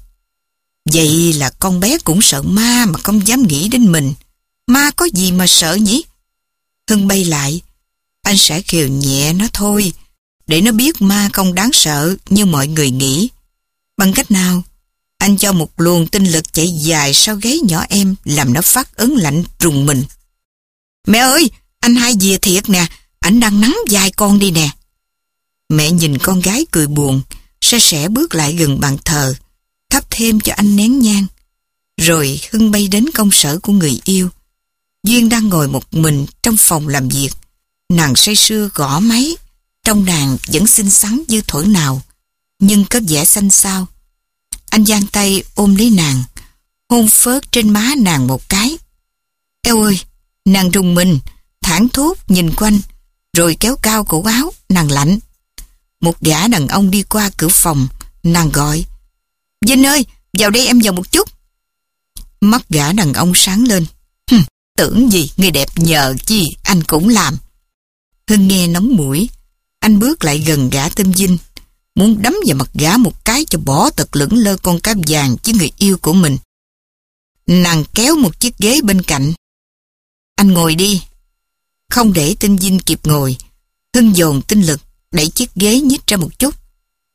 vậy là con bé cũng sợ ma mà không dám nghĩ đến mình. Ma có gì mà sợ nhỉ? Hưng bay lại, anh sẽ khều nhẹ nó thôi, để nó biết ma không đáng sợ như mọi người nghĩ. Bằng cách nào? Anh cho một luồng tinh lực chạy dài sau gáy nhỏ em, làm nó phát ớn lạnh rùng mình. "Mẹ ơi, anh hai về thiệt nè, ảnh đang nắm vai con đi nè." Mẹ nhìn con gái cười buồn, se sẻ bước lại gần bàn thờ, thắp thêm cho anh nén nhang. Rồi Hưng bay đến công sở của người yêu. Duyên đang ngồi một mình trong phòng làm việc. Nàng say sưa gõ máy, trong nàng vẫn xinh xắn như thuở nào, nhưng có vẻ xanh xao. Anh giang tay ôm lấy nàng, hôn phớt trên má nàng một cái. Eo ơi! Nàng rùng mình, thảng thốt nhìn quanh, rồi kéo cao cổ áo. Nàng lạnh. Một gã đàn ông đi qua cửa phòng. Nàng gọi: "Vinh ơi, vào đây em vào một chút." Mắt gã đàn ông sáng lên. Hừm, tưởng gì người đẹp nhờ chi anh cũng làm. Hưng nghe nóng mũi. Anh bước lại gần gã tên Vinh, muốn đấm vào mặt gã một cái cho bỏ tật lững lơ con cá vàng với người yêu của mình. Nàng kéo một chiếc ghế bên cạnh. "Anh ngồi đi." Không để tên Vinh kịp ngồi, Hưng dồn tinh lực đẩy chiếc ghế nhích ra một chút.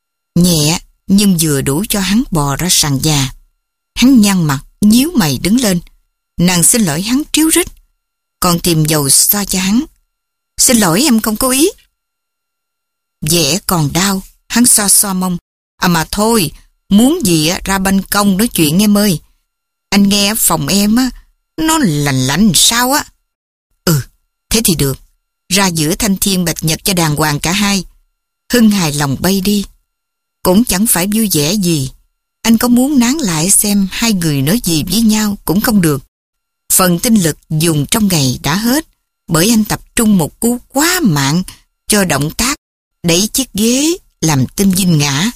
Nhẹ nhưng vừa đủ cho hắn bò ra sàn nhà. Hắn nhăn mặt, nhíu mày đứng lên. Nàng xin lỗi hắn tríu rít, còn tìm dầu xoa cho hắn. "Xin lỗi, em không có ý." Vẻ còn đau, hắn xoa xoa mông. "À mà thôi, muốn gì á, ra ban công nói chuyện em ơi. Anh nghe phòng em á, nó lạnh lạnh sao á." "Ừ, thế thì được. Ra giữa thanh thiên bạch nhật cho đàng hoàng cả hai." Hưng hài lòng bay đi. Cũng chẳng phải vui vẻ gì. Anh có muốn nán lại xem hai người nói gì với nhau cũng không được. Phần tinh lực dùng trong ngày đã hết, bởi anh tập trung một cú quá mạng cho động tác đẩy chiếc ghế làm tên Vinh ngã.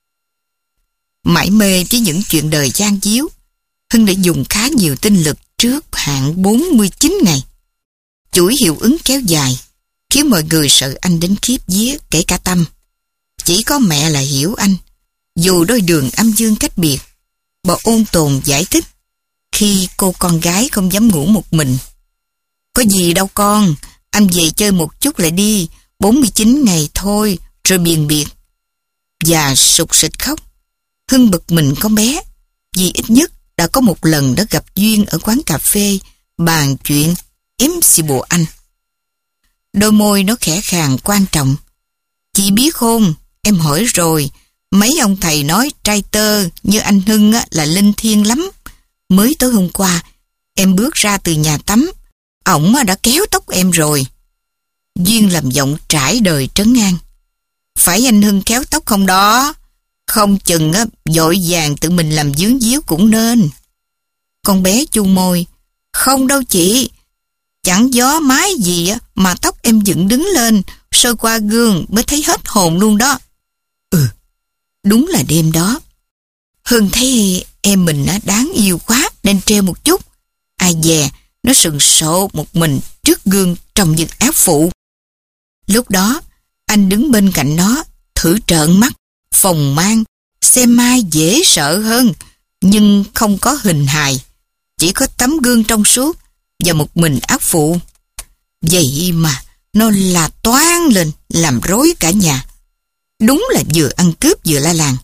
Mải mê với những chuyện đời gian díu, Hưng đã dùng khá nhiều tinh lực trước hạn bốn mươi chín ngày. Chuỗi hiệu ứng kéo dài, khiến mọi người sợ anh đến khiếp vía, kể cả Tâm. Chỉ có mẹ là hiểu anh, dù đôi đường âm dương cách biệt. Bà ôn tồn giải thích khi cô con gái không dám ngủ một mình. Có gì đâu con, anh về chơi một chút lại đi, bốn mươi chín ngày thôi, rồi biền biệt. Và sụt sịt khóc. Hưng bực mình con bé, vì ít nhất đã có một lần đã gặp duyên ở quán cà phê, bàn chuyện ếm xì bồ anh. Đôi môi nó khẽ khàng quan trọng. Chị biết không, em hỏi rồi, mấy ông thầy nói trai tơ như anh Hưng á, là linh thiêng lắm. Mới tối hôm qua, em bước ra từ nhà tắm, ổng đã kéo tóc em rồi. Duyên làm giọng trải đời trấn an. Phải anh Hưng kéo tóc không đó? Không chừng á, vội vàng tự mình làm dướng díu cũng nên. Con bé chu môi. Không đâu chị, chẳng gió mái gì á, mà tóc em dựng đứng lên, soi qua gương mới thấy hết hồn luôn đó. Ừ, đúng là đêm đó. Hưng thấy em mình á, đáng yêu quá nên treo một chút. Ai dè, nó sừng sộ một mình trước gương trông như ác phụ. Lúc đó, anh đứng bên cạnh nó, thử trợn mắt, phòng mang, xem mai dễ sợ hơn, nhưng không có hình hài, chỉ có tấm gương trong suốt và một mình ác phụ. Vậy mà nó là toán lên làm rối cả nhà. Đúng là vừa ăn cướp vừa la làng.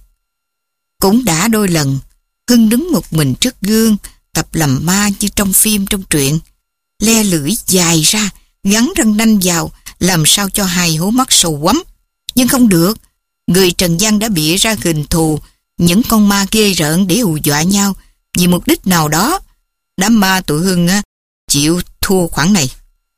Cũng đã đôi lần Hưng đứng một mình trước gương, tập làm ma như trong phim trong truyện, le lưỡi dài ra, gắn răng nanh vào, làm sao cho hai hố mắt sâu quắm. Nhưng không được, người trần gian đã bịa ra hình thù những con ma ghê rợn để hù dọa nhau vì mục đích nào đó. Đám ma tụi Hưng á, chịu thua khoản này.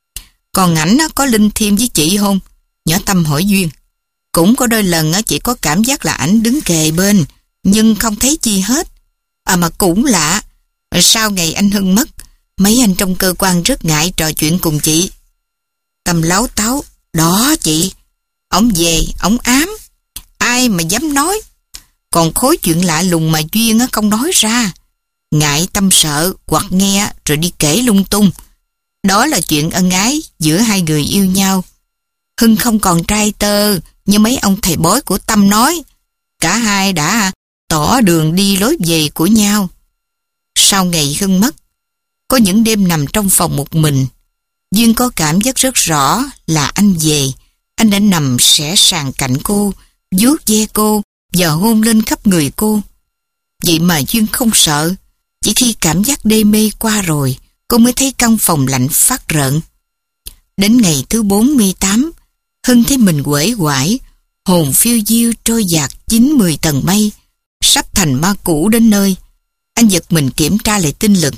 Còn ảnh á, có linh thiêng với chị không? Nhỏ Tâm hỏi Duyên. Cũng có đôi lần á, chị có cảm giác là ảnh đứng kề bên, nhưng không thấy chi hết. À mà cũng lạ, sau ngày anh Hưng mất, mấy anh trong cơ quan rất ngại trò chuyện cùng chị. Tâm láo táo. Đó chị, ổng về, ổng ám, ai mà dám nói. Còn khối chuyện lạ lùng mà Duyên á, không nói ra. Ngại Tâm sợ hoặc nghe rồi đi kể lung tung. Đó là chuyện ân ái giữa hai người yêu nhau. Hưng không còn trai tơ như mấy ông thầy bói của Tâm nói. Cả hai đã tỏ đường đi lối về của nhau. Sau ngày Hưng mất, có những đêm nằm trong phòng một mình, Duyên có cảm giác rất rõ là anh về. Anh đã nằm sẻ sàng cạnh cô, vuốt ve cô và hôn lên khắp người cô. Vậy mà Duyên không sợ. Chỉ khi cảm giác đê mê qua rồi, cô mới thấy căn phòng lạnh phát rợn. Đến ngày thứ bốn mươi tám, Hưng thấy mình uể oải, hồn phiêu diêu trôi dạt chín mười tầng mây, sắp thành ma cũ đến nơi. Anh giật mình kiểm tra lại tinh lực.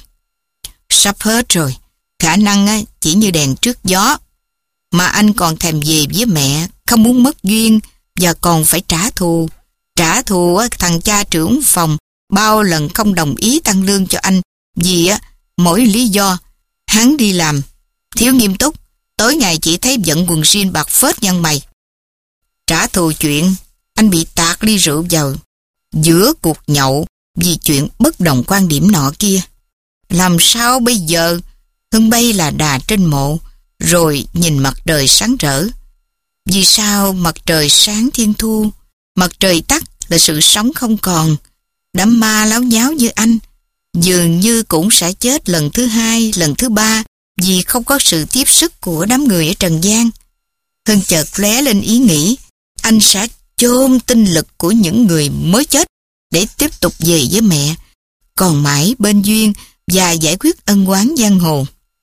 Sắp hết rồi, khả năng á, chỉ như đèn trước gió. Mà anh còn thèm về với mẹ, không muốn mất Duyên và còn phải trả thù. Trả thù á, thằng cha trưởng phòng bao lần không đồng ý tăng lương cho anh vì á, mỗi lý do hắn đi làm thiếu nghiêm túc, tối ngày chỉ thấy giận quần jean bạc phết nhân mày. Trả thù chuyện anh bị tạt ly rượu vào giữa cuộc nhậu vì chuyện bất đồng quan điểm nọ kia. Làm sao bây giờ? Hưng bay là đà trên mộ, rồi nhìn mặt trời sáng rỡ. Vì sao mặt trời sáng thiên thu, mặt trời tắt là sự sống không còn. Đám ma láo nháo như anh dường như cũng sẽ chết lần thứ hai, lần thứ ba vì không có sự tiếp sức của đám người ở trần gian. Hưng chợt lóe lên ý nghĩ anh sẽ chôn tinh lực của những người mới chết để tiếp tục về với mẹ, còn mãi bên Duyên và giải quyết ân oán giang hồ.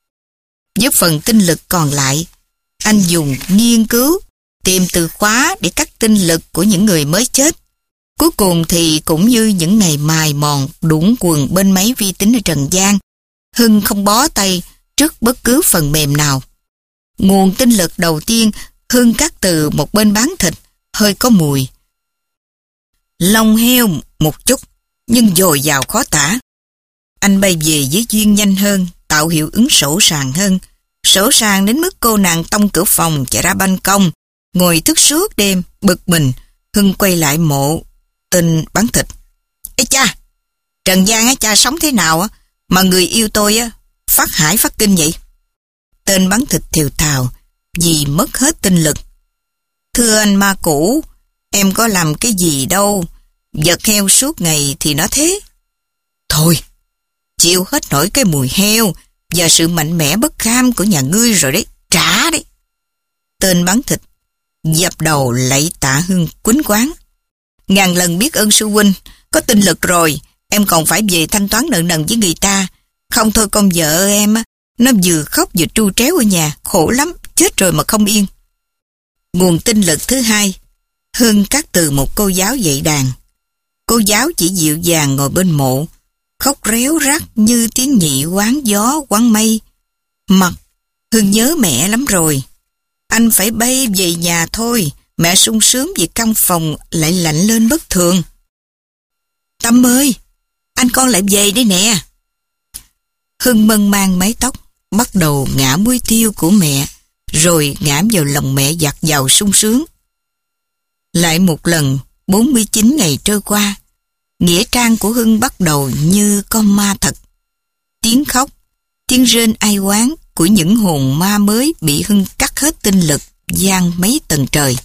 Với phần tinh lực còn lại, anh dùng nghiên cứu, tìm từ khóa để cắt tinh lực của những người mới chết. Cuối cùng thì cũng như những ngày mài mòn đũng quần bên máy vi tính ở trần gian, Hưng không bó tay trước bất cứ phần mềm nào. Nguồn tinh lực đầu tiên Hưng cắt từ một bên bán thịt, hơi có mùi lông heo một chút, nhưng dồi dào khó tả. Anh bay về với Duyên nhanh hơn, tạo hiệu ứng sổ sàng hơn. Sổ sàng đến mức cô nàng tông cửa phòng chạy ra ban công, ngồi thức suốt đêm, bực mình. Hưng quay lại mộ tên bán thịt. Ê cha, trần gian á, cha sống thế nào á mà người yêu tôi á phát hải phát kinh vậy? Tên bán thịt thều thào vì mất hết tinh lực. Thưa anh ma cũ, em có làm cái gì đâu, giật heo suốt ngày thì nó thế. Thôi, chịu hết nổi cái mùi heo và sự mạnh mẽ bất kham của nhà ngươi rồi đấy, trả đấy. Tên bán thịt dập đầu lạy Tạ Hưng quýnh quán. Ngàn lần biết ơn sư huynh, có tinh lực rồi, em còn phải về thanh toán nợ nần với người ta. Không thôi con vợ em á, nó vừa khóc vừa tru tréo ở nhà, khổ lắm, chết rồi mà không yên. Nguồn tinh lực thứ hai, Hưng cắt từ một cô giáo dạy đàn. Cô giáo chỉ dịu dàng ngồi bên mộ, khóc réo rắt như tiếng nhị quán gió quán mây. Mặt, Hưng nhớ mẹ lắm rồi. Anh phải bay về nhà thôi, mẹ sung sướng vì căn phòng lại lạnh lên bất thường. Tâm ơi, anh con lại về đây nè. Hưng mân mang mái tóc, bắt đầu ngả muối tiêu của mẹ, rồi ngã vào lòng mẹ giặt giàu sung sướng. Lại một lần, bốn mươi chín ngày trôi qua, nghĩa trang của Hưng bắt đầu như con ma thật. Tiếng khóc, tiếng rên ai oán của những hồn ma mới bị Hưng cắt hết tinh lực, giang mấy tầng trời.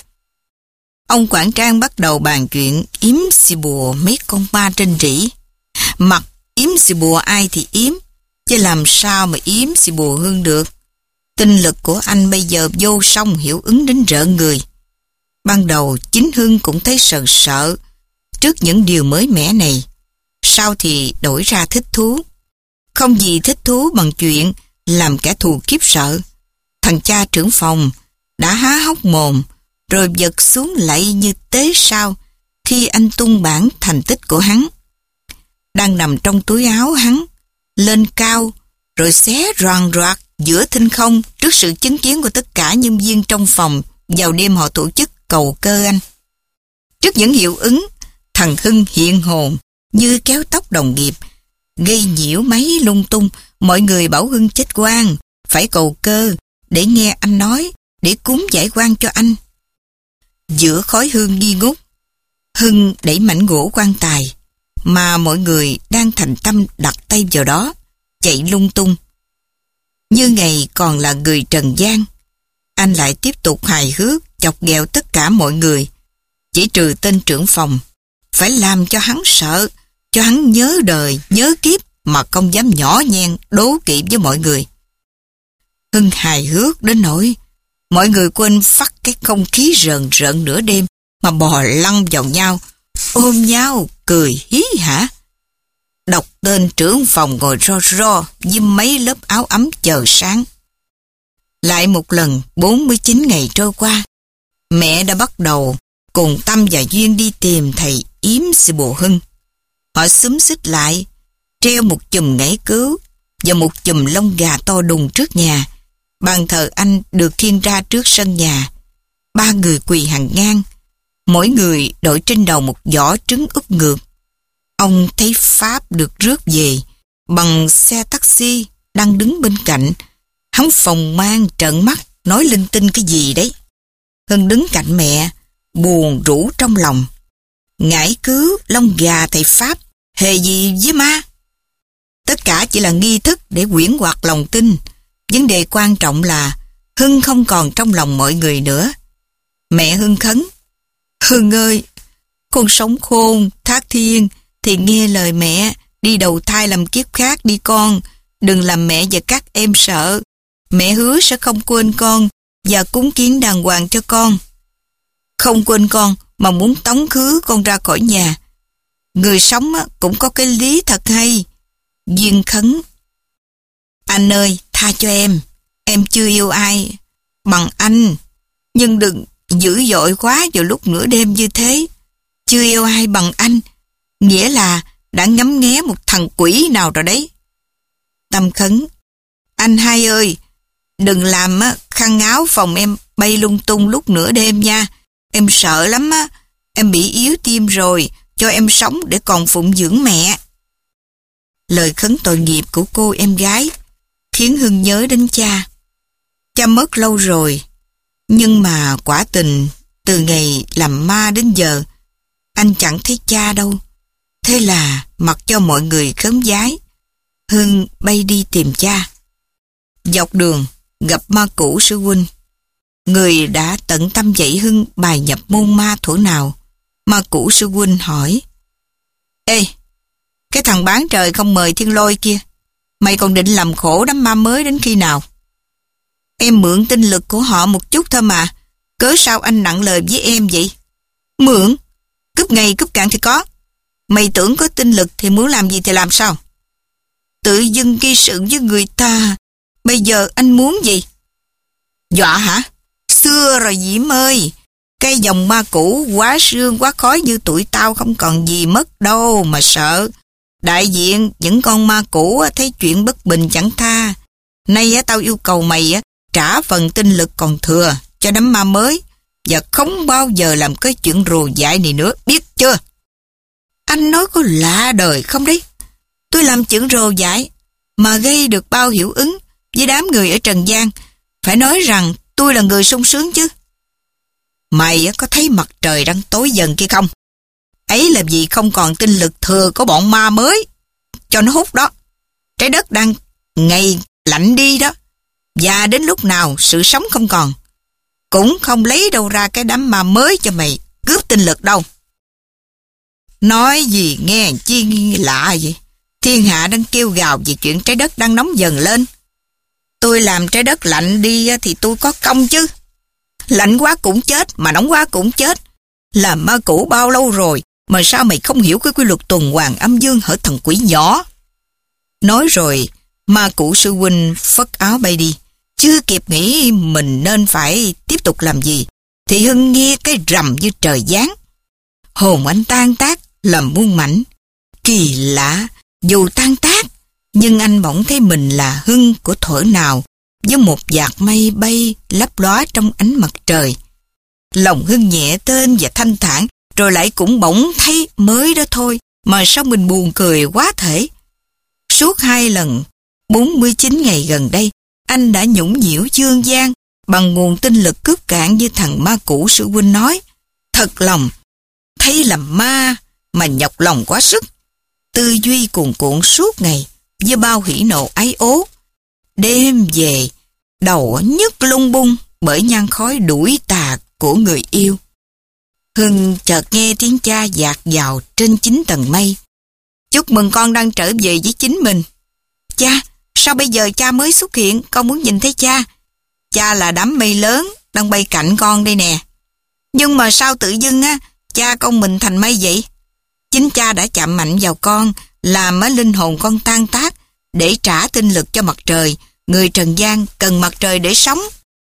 Ông quản trang bắt đầu bàn chuyện yếm xì bùa mấy con ma trên rỉ. Mặc yếm xì bùa ai thì yếm, chứ làm sao mà yếm xì bùa Hưng được. Tinh lực của anh bây giờ vô song hiệu ứng đến rợn người. Ban đầu chính Hưng cũng thấy sợ sợ trước những điều mới mẻ này. Sau thì đổi ra thích thú. Không gì thích thú bằng chuyện làm kẻ thù kiếp sợ. Thằng cha trưởng phòng đã há hốc mồm rồi giật xuống lạy như tế sao khi anh tung bản thành tích của hắn. Đang nằm trong túi áo hắn, lên cao rồi xé roàn roạt giữa thinh không trước sự chứng kiến của tất cả nhân viên trong phòng vào đêm họ tổ chức cầu cơ anh. Trước những hiệu ứng, thằng Hưng hiện hồn như kéo tóc đồng nghiệp, gây nhiễu máy lung tung. Mọi người bảo Hưng chết oan, phải cầu cơ để nghe anh nói, để cúng giải oan cho anh. Giữa khói hương nghi ngút, Hưng đẩy mảnh gỗ quan tài mà mọi người đang thành tâm đặt tay vào đó, chạy lung tung. Như ngày còn là người trần gian, anh lại tiếp tục hài hước chọc ghẹo tất cả mọi người, chỉ trừ tên trưởng phòng, phải làm cho hắn sợ, cho hắn nhớ đời, nhớ kiếp mà không dám nhỏ nhen đố kỵ với mọi người. Hưng hài hước đến nỗi mọi người quên phát cái không khí rợn rợn nửa đêm mà bò lăn vào nhau, ôm nhau, cười hí hả. Đọc tên trưởng phòng ngồi ro ro với mấy lớp áo ấm chờ sáng. Lại một lần, bốn mươi chín ngày trôi qua, mẹ đã bắt đầu cùng Tâm và Duyên đi tìm thầy yếm xì bùa Hưng. Họ xúm xít lại, treo một chùm ngải cứu và một chùm lông gà to đùng trước nhà. Bàn thờ anh được khiêng ra trước sân nhà. Ba người quỳ hàng ngang, mỗi người đội trên đầu một giỏ trứng úp ngược. Ông thấy Pháp được rước về bằng xe taxi đang đứng bên cạnh. Hắn phòng mang trợn mắt nói linh tinh cái gì đấy. Hưng đứng cạnh mẹ, buồn rũ trong lòng. Ngải cứu, lông gà thầy Pháp, hề gì với ma. Tất cả chỉ là nghi thức để quyển hoặc lòng tin. Vấn đề quan trọng là Hưng không còn trong lòng mọi người nữa. Mẹ Hưng khấn: Hưng ơi, con sống khôn, thác thiên, thì nghe lời mẹ, đi đầu thai làm kiếp khác đi con. Đừng làm mẹ và các em sợ. Mẹ hứa sẽ không quên con và cúng kiến đàng hoàng cho con. Không quên con mà muốn tống khứ con ra khỏi nhà. Người sống cũng có cái lý thật hay. Duyên khấn: Anh ơi, tha cho em. Em chưa yêu ai bằng anh. Nhưng đừng dữ dội quá vào lúc nửa đêm như thế. Chưa yêu ai bằng anh nghĩa là đã ngắm nghé một thằng quỷ nào rồi đấy. Tâm khấn: Anh hai ơi, đừng làm khăn áo phòng em bay lung tung lúc nửa đêm nha. Em sợ lắm á. Em bị yếu tim rồi, cho em sống để còn phụng dưỡng mẹ. Lời khấn tội nghiệp của cô em gái khiến Hưng nhớ đến cha. Cha mất lâu rồi, nhưng mà quả tình từ ngày làm ma đến giờ anh chẳng thấy cha đâu. Thế là mặc cho mọi người khấn vái, Hưng bay đi tìm cha. Dọc đường gặp ma cũ sư huynh, người đã tận tâm dạy Hưng bài nhập môn ma thuở nào. Ma cũ sư huynh hỏi: Ê, Cái thằng bán trời không mời thiên lôi kia, mày còn định làm khổ đám ma mới đến khi nào? Em mượn tinh lực của họ một chút thôi mà, cớ sao anh nặng lời với em vậy? Mượn? Cúp ngày cúp cạn thì có. Mày tưởng có tinh lực thì muốn làm gì thì làm sao? Tự dưng gây sự với người ta. Bây giờ anh muốn gì? Dọa hả? Xưa rồi Diễm ơi. Cái dòng ma cũ quá sương quá khói như tụi tao không còn gì mất đâu mà sợ. Đại diện những con ma cũ thấy chuyện bất bình chẳng tha. Nay tao yêu cầu mày trả phần tinh lực còn thừa cho đám ma mới và không bao giờ làm cái chuyện rùa dại này nữa, biết chưa? Anh nói có lạ đời không đấy? Tôi làm chuyện rồ dại mà gây được bao hiệu ứng với đám người ở trần gian. Phải nói rằng tôi là người sung sướng chứ. Mày có thấy mặt trời đang tối dần kia không? Ấy là vì không còn tinh lực thừa của bọn ma mới cho nó hút đó. Trái đất đang ngày lạnh đi đó. Và đến lúc nào sự sống không còn, cũng không lấy đâu ra cái đám ma mới cho mày cướp tinh lực đâu. Nói gì nghe chi lạ vậy? Thiên hạ đang kêu gào về chuyện trái đất đang nóng dần lên. Tôi làm trái đất lạnh đi thì tôi có công chứ. Lạnh quá cũng chết, mà nóng quá cũng chết. Làm ma cũ bao lâu rồi mà sao mày không hiểu cái quy luật tuần hoàn âm dương hở thằng quỷ nhỏ? Nói rồi, ma cũ sư huynh phất áo bay đi. Chưa kịp nghĩ mình nên phải tiếp tục làm gì thì Hưng nghe cái rầm như trời giáng. Hồn anh tan tác làm muôn mảnh. Kỳ lạ, dù tan tác nhưng anh bỗng thấy mình là Hưng của thuở nào với một vạt mây bay lấp lóa trong ánh mặt trời. Lòng Hưng nhẹ tên và thanh thản, rồi lại cũng bỗng thấy mới đó thôi mà sao mình buồn cười quá thể. Suốt hai lần bốn mươi chín ngày gần đây, anh đã nhũng nhiễu dương gian bằng nguồn tinh lực cướp cạn như thằng ma cũ sư huynh nói. Thật lòng thấy làm ma mà nhọc lòng quá sức. Tư duy cuồn cuộn suốt ngày với bao hỉ nộ ái ố. Đêm về đầu nhức lung bung bởi nhang khói đuổi tà của người yêu. Hưng chợt nghe tiếng cha dạt vào trên chín tầng mây. Chúc mừng con đang trở về với chính mình. Cha, sao bây giờ cha mới xuất hiện? Con muốn nhìn thấy cha. Cha là đám mây lớn đang bay cạnh con đây nè. Nhưng mà sao tự dưng á cha con mình thành mây vậy? Chính cha đã chạm mạnh vào con, làm á linh hồn con tan tác để trả tinh lực cho mặt trời. Người trần gian cần mặt trời để sống.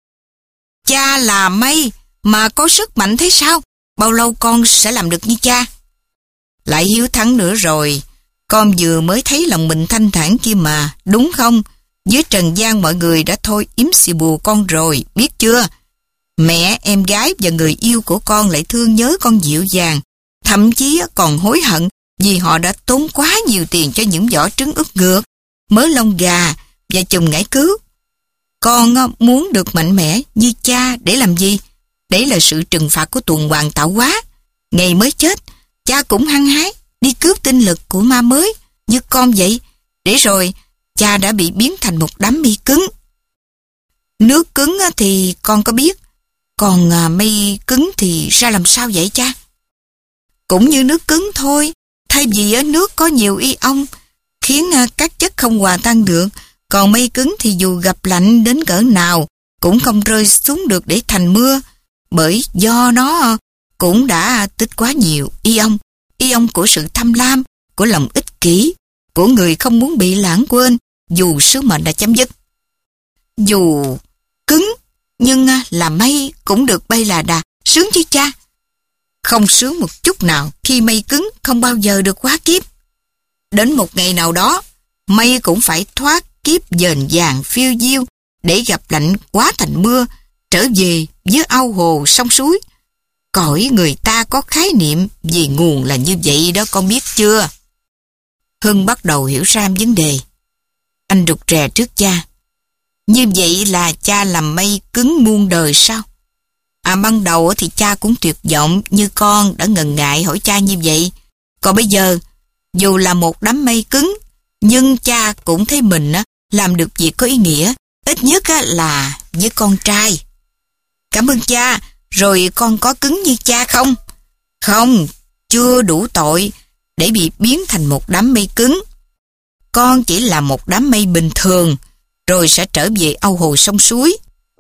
Cha là mây mà có sức mạnh thế sao? Bao lâu con sẽ làm được như cha? Lại hiếu thắng nữa rồi. Con vừa mới thấy lòng mình thanh thản kia mà, đúng không? Dưới trần gian mọi người đã thôi yếm xì bù con rồi, biết chưa? Mẹ, em gái và người yêu của con lại thương nhớ con dịu dàng, thậm chí còn hối hận vì họ đã tốn quá nhiều tiền cho những vỏ trứng ức ngược, mớ lông gà và chùm ngải cứu. Con muốn được mạnh mẽ như cha để làm gì? Đấy là sự trừng phạt của tuần hoàn tạo hóa. Ngày mới chết, cha cũng hăng hái đi cướp tinh lực của ma mới như con vậy. Để rồi, cha đã bị biến thành một đám mây cứng. Nước cứng thì con có biết, còn mây cứng thì ra làm sao vậy cha? Cũng như nước cứng thôi. Thay vì nước có nhiều ion khiến các chất không hòa tan được, còn mây cứng thì dù gặp lạnh đến cỡ nào cũng không rơi xuống được để thành mưa, bởi do nó cũng đã tích quá nhiều ion, ion của sự tham lam, của lòng ích kỷ, của người không muốn bị lãng quên dù sứ mệnh đã chấm dứt. Dù cứng nhưng là mây cũng được bay là đà, sướng chứ cha? Không sướng một chút nào khi mây cứng không bao giờ được hóa kiếp. Đến một ngày nào đó, mây cũng phải thoát kiếp dền vàng phiêu diêu để gặp lạnh quá thành mưa, trở về với ao hồ sông suối. Cõi người ta có khái niệm về nguồn là như vậy đó, con biết chưa? Hưng bắt đầu hiểu ra vấn đề. Anh rụt rè trước cha. Như vậy là cha làm mây cứng muôn đời sao? À, ban đầu thì cha cũng tuyệt vọng như con đã ngần ngại hỏi cha như vậy. Còn bây giờ, dù là một đám mây cứng, nhưng cha cũng thấy mình làm được việc có ý nghĩa, ít nhất là với con trai. Cảm ơn cha, rồi con có cứng như cha không? Không, chưa đủ tội. để bị biến thành một đám mây cứng. Con chỉ là một đám mây bình thường, rồi sẽ trở về ao hồ sông suối.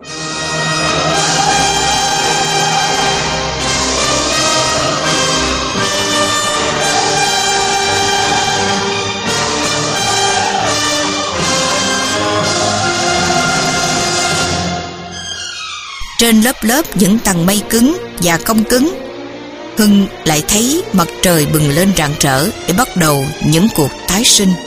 Trên lớp lớp những tầng mây cứng và không cứng, Hưng lại thấy mặt trời bừng lên rạng rỡ để bắt đầu những cuộc tái sinh.